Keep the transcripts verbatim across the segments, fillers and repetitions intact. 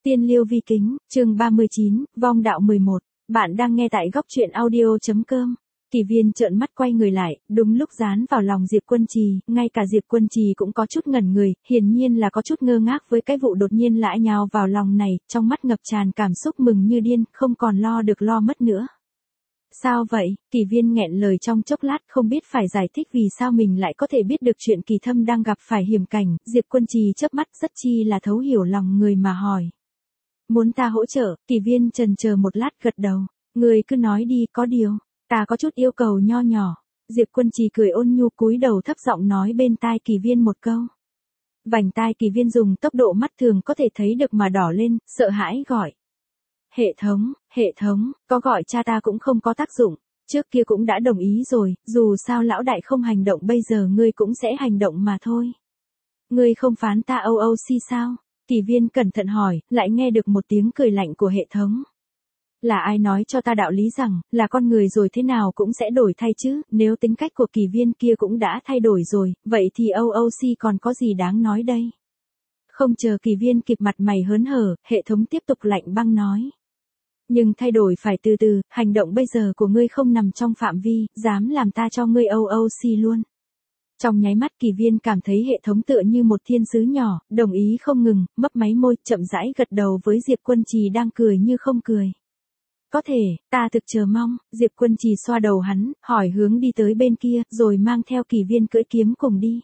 Tiên Liêu Vi Kính, chương ba mươi chín, Vong Đạo mười một. Bạn đang nghe tại góc truyện audio.com. Kỳ Viên trợn mắt quay người lại, đúng lúc dán vào lòng Diệp Quân Trì, ngay cả Diệp Quân Trì cũng có chút ngẩn người, hiển nhiên là có chút ngơ ngác với cái vụ đột nhiên lại nhào vào lòng này, trong mắt ngập tràn cảm xúc mừng như điên, không còn lo được lo mất nữa. Sao vậy? Kỳ Viên nghẹn lời trong chốc lát, không biết phải giải thích vì sao mình lại có thể biết được chuyện Kỳ Thâm đang gặp phải hiểm cảnh. Diệp Quân Trì chớp mắt rất chi là thấu hiểu lòng người mà hỏi. Muốn ta hỗ trợ? Kỳ Viên chần chờ một lát gật đầu. Người cứ nói đi, có điều. Ta có chút yêu cầu nho nhỏ. Diệp Quân Trì cười ôn nhu cúi đầu thấp giọng nói bên tai Kỳ Viên một câu. Vành tai Kỳ Viên dùng tốc độ mắt thường có thể thấy được mà đỏ lên, sợ hãi gọi. Hệ thống, hệ thống, có gọi cha ta cũng không có tác dụng, trước kia cũng đã đồng ý rồi, dù sao lão đại không hành động bây giờ ngươi cũng sẽ hành động mà thôi. Ngươi không phán ta âu âu si sao? Kỳ Viên cẩn thận hỏi, lại nghe được một tiếng cười lạnh của hệ thống. Là ai nói cho ta đạo lý rằng, là con người rồi thế nào cũng sẽ đổi thay chứ, nếu tính cách của Kỳ Viên kia cũng đã thay đổi rồi, vậy thì âu âu si còn có gì đáng nói đây? Không chờ Kỳ Viên kịp mặt mày hớn hở, hệ thống tiếp tục lạnh băng nói. Nhưng thay đổi phải từ từ, hành động bây giờ của ngươi không nằm trong phạm vi, dám làm ta cho ngươi âu âu si luôn. Trong nháy mắt Kỳ Viên cảm thấy hệ thống tựa như một thiên sứ nhỏ, đồng ý không ngừng, mấp máy môi, chậm rãi gật đầu với Diệp Quân Trì đang cười như không cười. Có thể, ta thực chờ mong. Diệp Quân Trì xoa đầu hắn, hỏi hướng đi tới bên kia, rồi mang theo Kỳ Viên cưỡi kiếm cùng đi.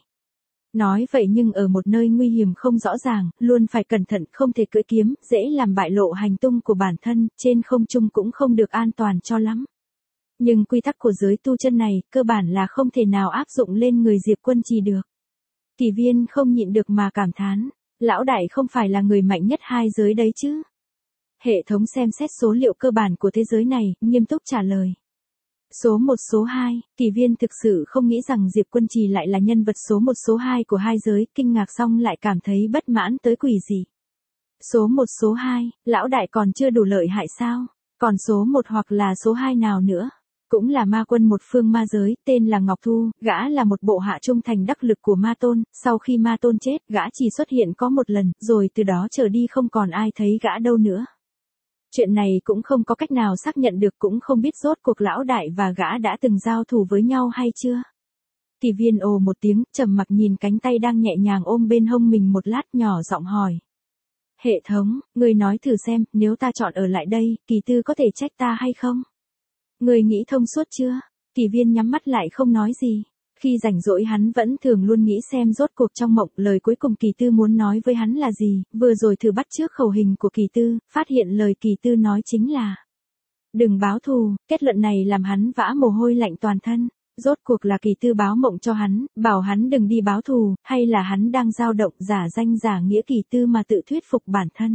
Nói vậy nhưng ở một nơi nguy hiểm không rõ ràng, luôn phải cẩn thận, không thể cưỡi kiếm, dễ làm bại lộ hành tung của bản thân, trên không trung cũng không được an toàn cho lắm. Nhưng quy tắc của giới tu chân này, cơ bản là không thể nào áp dụng lên người Diệp Quân Trì được. Kỳ Viên không nhịn được mà cảm thán, lão đại không phải là người mạnh nhất hai giới đấy chứ. Hệ thống xem xét số liệu cơ bản của thế giới này, nghiêm túc trả lời. Số một số hai, Kỳ Viên thực sự không nghĩ rằng Diệp Quân Trì lại là nhân vật số một số hai của hai giới, kinh ngạc xong lại cảm thấy bất mãn tới quỷ gì. Số một số hai, lão đại còn chưa đủ lợi hại sao? Còn số một hoặc là số hai nào nữa? Cũng là ma quân một phương ma giới, tên là Ngọc Thu, gã là một bộ hạ trung thành đắc lực của ma tôn, sau khi ma tôn chết, gã chỉ xuất hiện có một lần, rồi từ đó trở đi không còn ai thấy gã đâu nữa. Chuyện này cũng không có cách nào xác nhận được, cũng không biết rốt cuộc lão đại và gã đã từng giao thủ với nhau hay chưa. Kỳ Viên ồ một tiếng, trầm mặc nhìn cánh tay đang nhẹ nhàng ôm bên hông mình một lát, nhỏ giọng hỏi. Hệ thống, người nói thử xem, nếu ta chọn ở lại đây, Kỳ Tư có thể trách ta hay không? Người nghĩ thông suốt chưa? Kỳ Viên nhắm mắt lại không nói gì. Khi rảnh rỗi hắn vẫn thường luôn nghĩ xem rốt cuộc trong mộng lời cuối cùng Kỳ Tư muốn nói với hắn là gì, vừa rồi thử bắt chước khẩu hình của Kỳ Tư, phát hiện lời Kỳ Tư nói chính là đừng báo thù. Kết luận này làm hắn vã mồ hôi lạnh toàn thân. Rốt cuộc là Kỳ Tư báo mộng cho hắn, bảo hắn đừng đi báo thù, hay là hắn đang dao động giả danh giả nghĩa Kỳ Tư mà tự thuyết phục bản thân.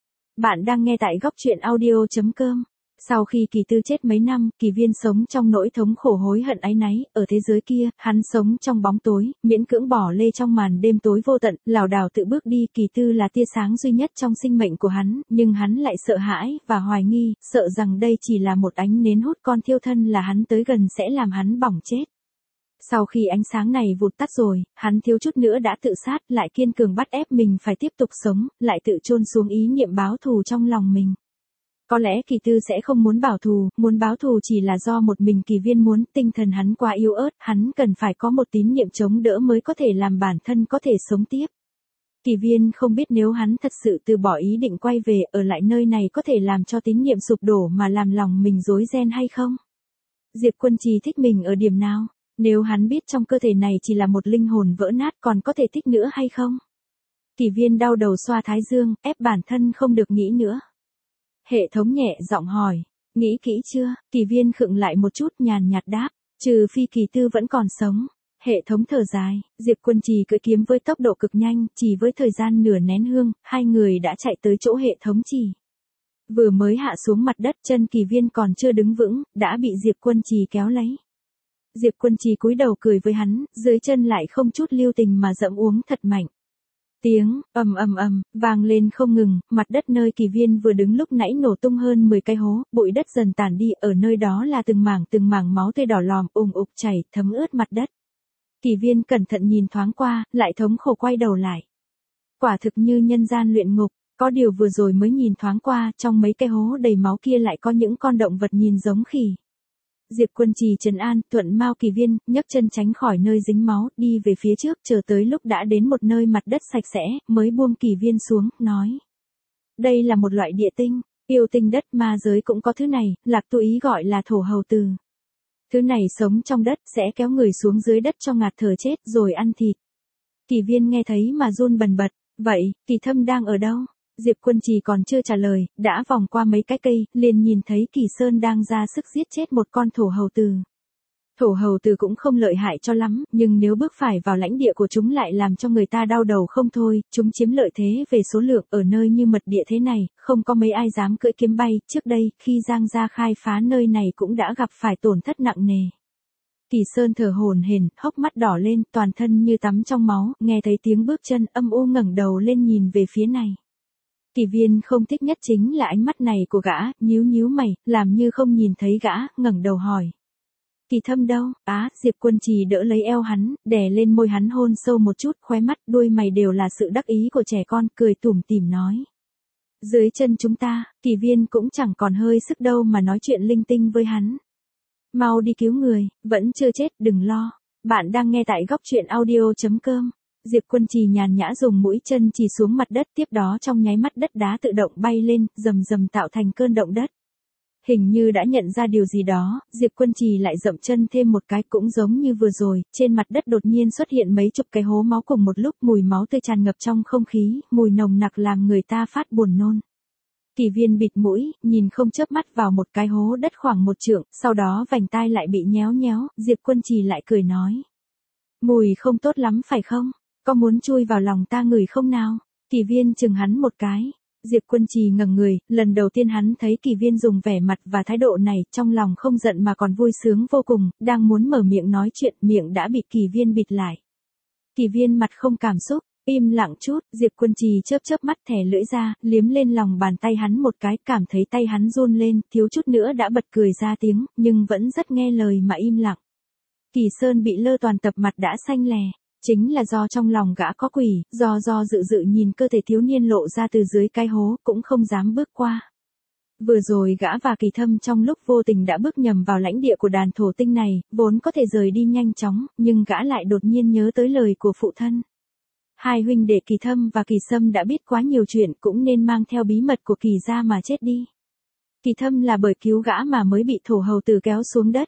Bạn đang nghe tại góc truyện audio.com. Sau khi Kỳ Tư chết mấy năm, Kỳ Viên sống trong nỗi thống khổ hối hận áy náy, ở thế giới kia, hắn sống trong bóng tối, miễn cưỡng bỏ lê trong màn đêm tối vô tận, lảo đảo tự bước đi. Kỳ Tư là tia sáng duy nhất trong sinh mệnh của hắn, nhưng hắn lại sợ hãi và hoài nghi, sợ rằng đây chỉ là một ánh nến hút con thiêu thân là hắn tới gần sẽ làm hắn bỏng chết. Sau khi ánh sáng này vụt tắt rồi, hắn thiếu chút nữa đã tự sát, lại kiên cường bắt ép mình phải tiếp tục sống, lại tự chôn xuống ý niệm báo thù trong lòng mình. Có lẽ Kỳ Tư sẽ không muốn bảo thù, muốn báo thù chỉ là do một mình Kỳ Viên muốn, tinh thần hắn quá yếu ớt, hắn cần phải có một tín niệm chống đỡ mới có thể làm bản thân có thể sống tiếp. Kỳ Viên không biết nếu hắn thật sự từ bỏ ý định quay về, ở lại nơi này có thể làm cho tín niệm sụp đổ mà làm lòng mình rối ren hay không? Diệp Quân Trì thích mình ở điểm nào? Nếu hắn biết trong cơ thể này chỉ là một linh hồn vỡ nát còn có thể thích nữa hay không? Kỳ Viên đau đầu xoa thái dương, ép bản thân không được nghĩ nữa. Hệ thống nhẹ giọng hỏi, nghĩ kỹ chưa? Kỳ Viên khựng lại một chút, nhàn nhạt đáp, trừ phi Kỳ Tư vẫn còn sống. Hệ thống thở dài, Diệp Quân Trì cưỡi kiếm với tốc độ cực nhanh, chỉ với thời gian nửa nén hương, hai người đã chạy tới chỗ hệ thống chỉ. Vừa mới hạ xuống mặt đất, chân Kỳ Viên còn chưa đứng vững, đã bị Diệp Quân Trì kéo lấy. Diệp Quân Trì cúi đầu cười với hắn, dưới chân lại không chút lưu tình mà dẫm uống thật mạnh. Tiếng ầm ầm ầm vang lên không ngừng, mặt đất nơi Kỳ Viên vừa đứng lúc nãy nổ tung hơn mười cái hố, bụi đất dần tản đi, ở nơi đó là từng mảng từng mảng máu tươi đỏ lòm ùng ục chảy, thấm ướt mặt đất. Kỳ Viên cẩn thận nhìn thoáng qua, lại thống khổ quay đầu lại. Quả thực như nhân gian luyện ngục, Có điều vừa rồi mới nhìn thoáng qua, trong mấy cái hố đầy máu kia lại có những con động vật nhìn giống khỉ. Diệp Quân Trì trấn an, thuận Mao Kỳ Viên, nhấc chân tránh khỏi nơi dính máu, đi về phía trước, chờ tới lúc đã đến một nơi mặt đất sạch sẽ, mới buông Kỳ Viên xuống, nói. Đây là một loại địa tinh, yêu tinh đất, ma giới cũng có thứ này, Lạc Tu ý gọi là thổ hầu từ. Thứ này sống trong đất, sẽ kéo người xuống dưới đất cho ngạt thở chết rồi ăn thịt. Kỳ Viên nghe thấy mà run bần bật, vậy, Kỳ Thâm đang ở đâu? Diệp Quân Trì còn chưa trả lời, đã vòng qua mấy cái cây, liền nhìn thấy Kỳ Sơn đang ra sức giết chết một con thổ hầu từ. Thổ hầu từ cũng không lợi hại cho lắm, nhưng nếu bước phải vào lãnh địa của chúng lại làm cho người ta đau đầu không thôi, chúng chiếm lợi thế về số lượng ở nơi như mật địa thế này, không có mấy ai dám cưỡi kiếm bay, trước đây, khi Giang Gia khai phá nơi này cũng đã gặp phải tổn thất nặng nề. Kỳ Sơn thở hổn hển, hốc mắt đỏ lên, toàn thân như tắm trong máu, nghe thấy tiếng bước chân, âm u ngẩng đầu lên nhìn về phía này. Kỳ Viên không thích nhất chính là ánh mắt này của gã, nhíu nhíu mày, làm như không nhìn thấy gã, ngẩng đầu hỏi. Kỳ Thâm đâu? Á, Diệp Quân Trì đỡ lấy eo hắn, đè lên môi hắn hôn sâu một chút, khóe mắt, đuôi mày đều là sự đắc ý của trẻ con, cười tủm tỉm nói. Dưới chân chúng ta, Kỳ Viên cũng chẳng còn hơi sức đâu mà nói chuyện linh tinh với hắn. Mau đi cứu người, vẫn chưa chết, đừng lo. Bạn đang nghe tại góc truyện audio chấm com. Diệp Quân Trì nhàn nhã dùng mũi chân chỉ xuống mặt đất, tiếp đó trong nháy mắt đất đá tự động bay lên, rầm rầm tạo thành cơn động đất. Hình như đã nhận ra điều gì đó, Diệp Quân Trì lại dậm chân thêm một cái, cũng giống như vừa rồi, trên mặt đất đột nhiên xuất hiện mấy chục cái hố máu cùng một lúc, mùi máu tươi tràn ngập trong không khí, mùi nồng nặc làm người ta phát buồn nôn. Kỳ Viên bịt mũi, nhìn không chớp mắt vào một cái hố đất khoảng một trượng, sau đó vành tai lại bị nhéo nhéo, Diệp Quân Trì lại cười nói. Mùi không tốt lắm phải không? Có muốn chui vào lòng ta ngửi không nào? Kỳ Viên chừng hắn một cái. Diệp Quân Trì ngẩng người, lần đầu tiên hắn thấy Kỳ Viên dùng vẻ mặt và thái độ này, trong lòng không giận mà còn vui sướng vô cùng, đang muốn mở miệng nói chuyện, miệng đã bị Kỳ Viên bịt lại. Kỳ Viên mặt không cảm xúc, im lặng chút, Diệp Quân Trì chớp chớp mắt, thè lưỡi ra, liếm lên lòng bàn tay hắn một cái, cảm thấy tay hắn run lên, thiếu chút nữa đã bật cười ra tiếng, nhưng vẫn rất nghe lời mà im lặng. Kỳ Sơn bị lơ toàn tập mặt đã xanh lè. Chính là do trong lòng gã có quỷ, do do dự dự nhìn cơ thể thiếu niên lộ ra từ dưới cái hố, cũng không dám bước qua. Vừa rồi gã và Kỳ Thâm trong lúc vô tình đã bước nhầm vào lãnh địa của đàn thổ tinh này, vốn có thể rời đi nhanh chóng, nhưng gã lại đột nhiên nhớ tới lời của phụ thân. Hai huynh đệ Kỳ Thâm và Kỳ Sâm đã biết quá nhiều chuyện, cũng nên mang theo bí mật của Kỳ gia mà chết đi. Kỳ Thâm là bởi cứu gã mà mới bị thổ hầu tử kéo xuống đất.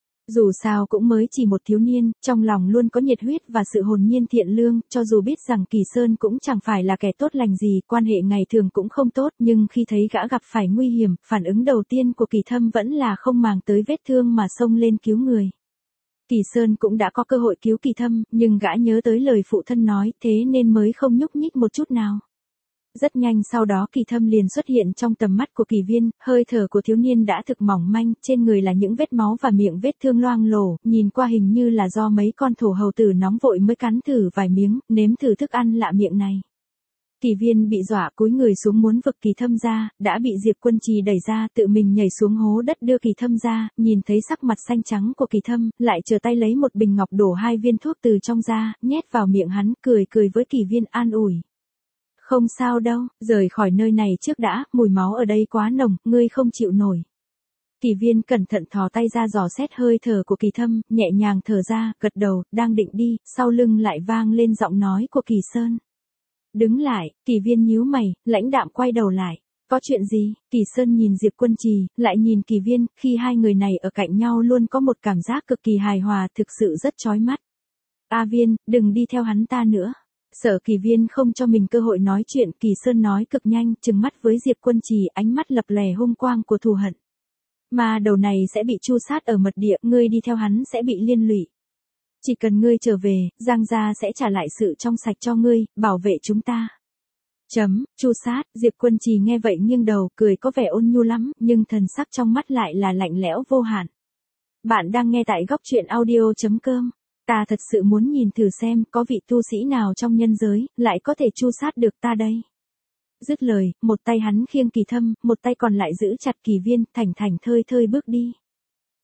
Dù sao cũng mới chỉ một thiếu niên, trong lòng luôn có nhiệt huyết và sự hồn nhiên thiện lương, cho dù biết rằng Kỳ Sơn cũng chẳng phải là kẻ tốt lành gì, quan hệ ngày thường cũng không tốt, nhưng khi thấy gã gặp phải nguy hiểm, phản ứng đầu tiên của Kỳ Thâm vẫn là không màng tới vết thương mà xông lên cứu người. Kỳ Sơn cũng đã có cơ hội cứu Kỳ Thâm, nhưng gã nhớ tới lời phụ thân nói, thế nên mới không nhúc nhích một chút nào. Rất nhanh sau đó Kỳ Thâm liền xuất hiện trong tầm mắt của Kỳ Viên, hơi thở của thiếu niên đã thực mỏng manh, trên người là những vết máu và miệng vết thương loang lổ, nhìn qua hình như là do mấy con thổ hầu tử nóng vội mới cắn thử vài miếng, nếm thử thức ăn lạ miệng này. Kỳ Viên bị dọa cúi người xuống muốn vực Kỳ Thâm ra, đã bị Diệp Quân Trì đẩy ra, tự mình nhảy xuống hố đất đưa Kỳ Thâm ra, nhìn thấy sắc mặt xanh trắng của Kỳ Thâm, lại trở tay lấy một bình ngọc đổ hai viên thuốc từ trong ra, nhét vào miệng hắn, cười cười với Kỳ Viên an ủi. Không sao đâu, rời khỏi nơi này trước đã, mùi máu ở đây quá nồng, ngươi không chịu nổi. Kỳ Viên cẩn thận thò tay ra dò xét hơi thở của Kỳ Thâm, nhẹ nhàng thở ra, gật đầu, đang định đi, sau lưng lại vang lên giọng nói của Kỳ Sơn. Đứng lại, Kỳ Viên nhíu mày, lãnh đạm quay đầu lại. Có chuyện gì? Kỳ Sơn nhìn Diệp Quân Trì, lại nhìn Kỳ Viên, khi hai người này ở cạnh nhau luôn có một cảm giác cực kỳ hài hòa, thực sự rất chói mắt. A Viên, đừng đi theo hắn ta nữa. Sợ Kỳ Viên không cho mình cơ hội nói chuyện, Kỳ Sơn nói cực nhanh, trừng mắt với Diệp Quân Trì, ánh mắt lập lè hung quang của thù hận. Mà đầu này sẽ bị tru sát ở mật địa, ngươi đi theo hắn sẽ bị liên lụy. Chỉ cần ngươi trở về, Giang gia sẽ trả lại sự trong sạch cho ngươi, bảo vệ chúng ta. Chấm, tru sát, Diệp Quân Trì nghe vậy nghiêng đầu, cười có vẻ ôn nhu lắm, nhưng thần sắc trong mắt lại là lạnh lẽo vô hạn. Bạn đang nghe tại góc truyện audio chấm com. Ta thật sự muốn nhìn thử xem có vị tu sĩ nào trong nhân giới, lại có thể tru sát được ta đây. Dứt lời, một tay hắn khiêng Kỳ Thâm, một tay còn lại giữ chặt Kỳ Viên, thảnh thảnh thơi thơi bước đi.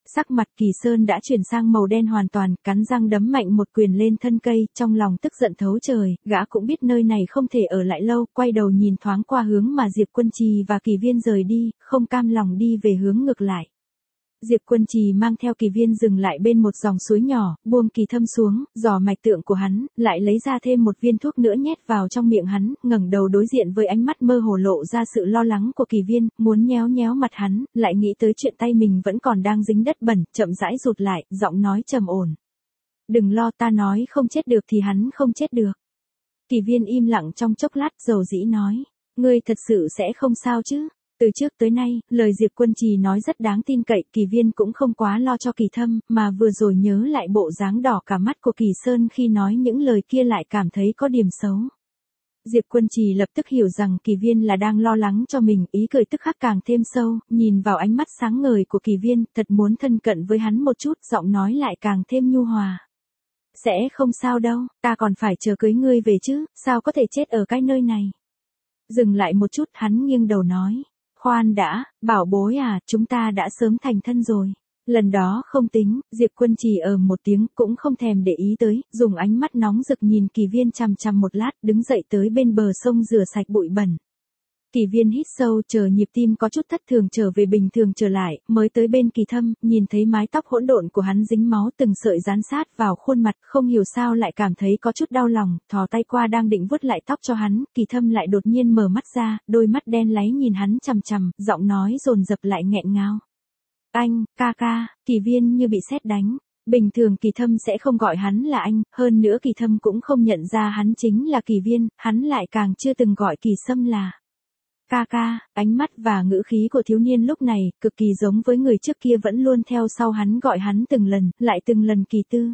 Sắc mặt Kỳ Sơn đã chuyển sang màu đen hoàn toàn, cắn răng đấm mạnh một quyền lên thân cây, trong lòng tức giận thấu trời, gã cũng biết nơi này không thể ở lại lâu, quay đầu nhìn thoáng qua hướng mà Diệp Quân Trì và Kỳ Viên rời đi, không cam lòng đi về hướng ngược lại. Diệp Quân Trì mang theo Kỳ Viên dừng lại bên một dòng suối nhỏ, buông Kỳ Thâm xuống, dò mạch tượng của hắn, lại lấy ra thêm một viên thuốc nữa nhét vào trong miệng hắn, ngẩng đầu đối diện với ánh mắt mơ hồ lộ ra sự lo lắng của Kỳ Viên, muốn nhéo nhéo mặt hắn, lại nghĩ tới chuyện tay mình vẫn còn đang dính đất bẩn, chậm rãi rụt lại, giọng nói trầm ổn. Đừng lo, ta nói không chết được thì hắn không chết được. Kỳ Viên im lặng trong chốc lát, dầu dĩ nói, ngươi thật sự sẽ không sao chứ? Từ trước tới nay, lời Diệp Quân Trì nói rất đáng tin cậy, Kỳ Viên cũng không quá lo cho Kỳ Thâm, mà vừa rồi nhớ lại bộ dáng đỏ cả mắt của Kỳ Sơn khi nói những lời kia lại cảm thấy có điểm xấu. Diệp Quân Trì lập tức hiểu rằng Kỳ Viên là đang lo lắng cho mình, ý cười tức khắc càng thêm sâu, nhìn vào ánh mắt sáng ngời của Kỳ Viên, thật muốn thân cận với hắn một chút, giọng nói lại càng thêm nhu hòa. Sẽ không sao đâu, ta còn phải chờ cưới ngươi về chứ, sao có thể chết ở cái nơi này. Dừng lại một chút, hắn nghiêng đầu nói. Khoan đã, bảo bối à, chúng ta đã sớm thành thân rồi. Lần đó không tính, Diệp Quân Trì ở một tiếng cũng không thèm để ý tới, dùng ánh mắt nóng rực nhìn Kỳ Viên chằm chằm một lát, đứng dậy tới bên bờ sông rửa sạch bụi bẩn. Kỳ Viên hít sâu, chờ nhịp tim có chút thất thường trở về bình thường trở lại, mới tới bên Kỳ Thâm, nhìn thấy mái tóc hỗn độn của hắn dính máu từng sợi dán sát vào khuôn mặt, không hiểu sao lại cảm thấy có chút đau lòng, thò tay qua đang định vuốt lại tóc cho hắn, Kỳ Thâm lại đột nhiên mở mắt ra, đôi mắt đen láy nhìn hắn chằm chằm, giọng nói dồn dập lại nghẹn ngào. Anh, ca ca. Kỳ Viên như bị sét đánh. Bình thường Kỳ Thâm sẽ không gọi hắn là anh, hơn nữa Kỳ Thâm cũng không nhận ra hắn chính là Kỳ Viên, hắn lại càng chưa từng gọi Kỳ Sâm là ca ca. Ánh mắt và ngữ khí của thiếu niên lúc này, cực kỳ giống với người trước kia vẫn luôn theo sau hắn gọi hắn từng lần, lại từng lần Kỳ Tư.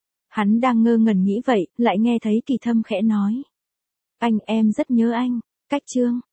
Hắn đang ngơ ngẩn nghĩ vậy, lại nghe thấy Kỳ Thâm khẽ nói. Anh, em rất nhớ anh. Cách chương.